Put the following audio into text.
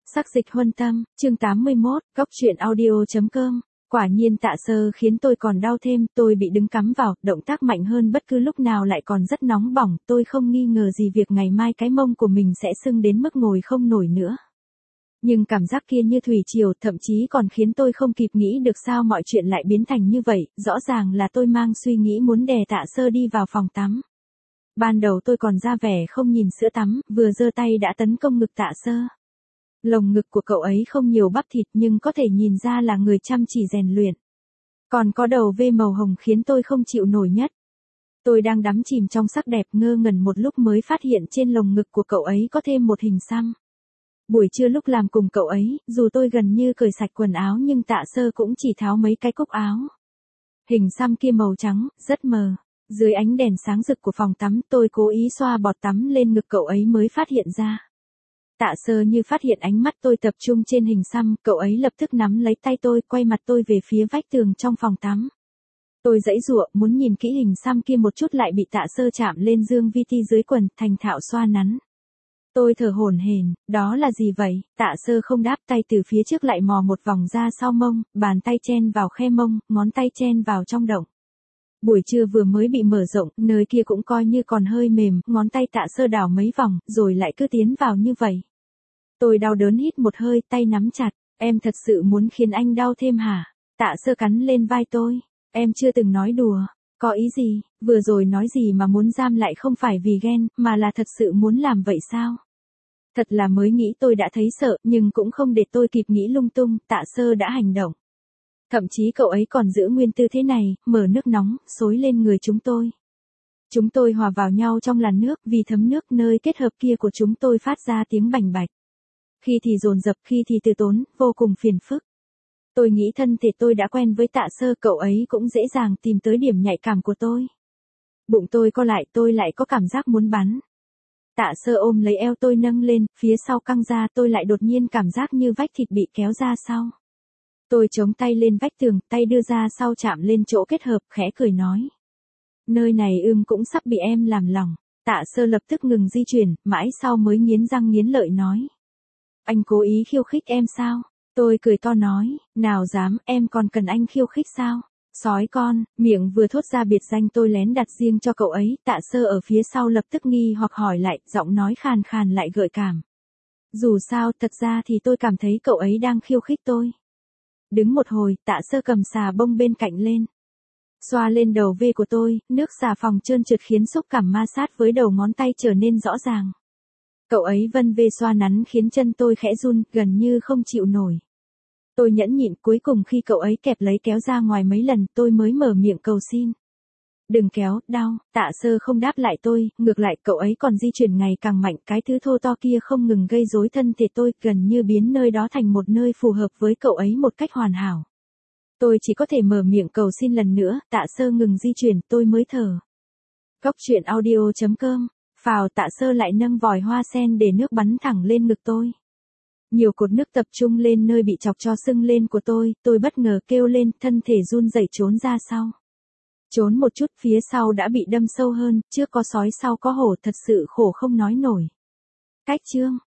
Sắc dịch huân tâm, chương 81, góc truyện audio.com. Quả nhiên Tạ Sơ khiến tôi còn đau thêm, tôi bị đứng cắm vào, động tác mạnh hơn bất cứ lúc nào lại còn rất nóng bỏng, tôi không nghi ngờ gì việc ngày mai cái mông của mình sẽ sưng đến mức ngồi không nổi nữa. Nhưng cảm giác kia như thủy triều, thậm chí còn khiến tôi không kịp nghĩ được sao mọi chuyện lại biến thành như vậy, rõ ràng là tôi mang suy nghĩ muốn đè Tạ Sơ đi vào phòng tắm. Ban đầu tôi còn ra vẻ không nhìn sữa tắm, vừa giơ tay đã tấn công ngực Tạ Sơ. Lồng ngực của cậu ấy không nhiều bắp thịt nhưng có thể nhìn ra là người chăm chỉ rèn luyện. Còn có đầu V màu hồng khiến tôi không chịu nổi nhất. Tôi đang đắm chìm trong sắc đẹp ngơ ngẩn một lúc mới phát hiện trên lồng ngực của cậu ấy có thêm một hình xăm. Buổi trưa lúc làm cùng cậu ấy, dù tôi gần như cởi sạch quần áo nhưng Tạ Sơ cũng chỉ tháo mấy cái cúc áo. Hình xăm kia màu trắng, rất mờ. Dưới ánh đèn sáng rực của phòng tắm tôi cố ý xoa bọt tắm lên ngực cậu ấy mới phát hiện ra. Tạ Sơ như phát hiện ánh mắt tôi tập trung trên hình xăm, cậu ấy lập tức nắm lấy tay tôi, quay mặt tôi về phía vách tường trong phòng tắm. Tôi giãy giụa, muốn nhìn kỹ hình xăm kia một chút lại bị Tạ Sơ chạm lên dương vi ti dưới quần, thành thạo xoa nắn. Tôi thở hổn hển, đó là gì vậy? Tạ Sơ không đáp, tay từ phía trước lại mò một vòng ra sau mông, bàn tay chen vào khe mông, ngón tay chen vào trong động. Buổi trưa vừa mới bị mở rộng, nơi kia cũng coi như còn hơi mềm, ngón tay Tạ Sơ đảo mấy vòng, rồi lại cứ tiến vào như vậy. Tôi đau đớn hít một hơi, tay nắm chặt, em thật sự muốn khiến anh đau thêm hả? Tạ Sơ cắn lên vai tôi, em chưa từng nói đùa, có ý gì, vừa rồi nói gì mà muốn giam lại không phải vì ghen, mà là thật sự muốn làm vậy sao? Thật là mới nghĩ tôi đã thấy sợ, nhưng cũng không để tôi kịp nghĩ lung tung, Tạ Sơ đã hành động. Thậm chí cậu ấy còn giữ nguyên tư thế này, mở nước nóng, xối lên người chúng tôi. Chúng tôi hòa vào nhau trong làn nước, vì thấm nước nơi kết hợp kia của chúng tôi phát ra tiếng bành bạch. Khi thì dồn dập, khi thì từ tốn, vô cùng phiền phức. Tôi nghĩ thân thể tôi đã quen với Tạ Sơ, cậu ấy cũng dễ dàng tìm tới điểm nhạy cảm của tôi. Bụng tôi co lại, tôi lại có cảm giác muốn bắn. Tạ Sơ ôm lấy eo tôi nâng lên, phía sau căng ra, tôi lại đột nhiên cảm giác như vách thịt bị kéo ra sau. Tôi chống tay lên vách tường, tay đưa ra sau chạm lên chỗ kết hợp, khẽ cười nói. Nơi này cũng sắp bị em làm lỏng. Tạ Sơ lập tức ngừng di chuyển, mãi sau mới nghiến răng nghiến lợi nói. Anh cố ý khiêu khích em sao? Tôi cười to nói, nào dám, em còn cần anh khiêu khích sao? Sói con, miệng vừa thốt ra biệt danh tôi lén đặt riêng cho cậu ấy, Tạ Sơ ở phía sau lập tức nghi hoặc hỏi lại, giọng nói khàn khàn lại gợi cảm. Dù sao, thật ra thì tôi cảm thấy cậu ấy đang khiêu khích tôi. Đứng một hồi, Tạ Sơ cầm xà bông bên cạnh lên. Xoa lên đầu V của tôi, nước xà phòng trơn trượt khiến xúc cảm ma sát với đầu ngón tay trở nên rõ ràng. Cậu ấy vân về xoa nắn khiến chân tôi khẽ run, gần như không chịu nổi. Tôi nhẫn nhịn, cuối cùng khi cậu ấy kẹp lấy kéo ra ngoài mấy lần, tôi mới mở miệng cầu xin. Đừng kéo, đau. Tạ Sơ không đáp lại tôi, ngược lại cậu ấy còn di chuyển ngày càng mạnh, cái thứ thô to kia không ngừng gây rối thân thể tôi, gần như biến nơi đó thành một nơi phù hợp với cậu ấy một cách hoàn hảo. Tôi chỉ có thể mở miệng cầu xin lần nữa, Tạ Sơ ngừng di chuyển, tôi mới thở. Góc truyện audio.com. Phào. Tạ Sơ lại nâng vòi hoa sen để nước bắn thẳng lên ngực tôi. Nhiều cột nước tập trung lên nơi bị chọc cho sưng lên của tôi bất ngờ kêu lên, thân thể run rẩy trốn ra sau. Trốn một chút, phía sau đã bị đâm sâu hơn, trước có sói sau có hổ, thật sự khổ không nói nổi. Cách chương.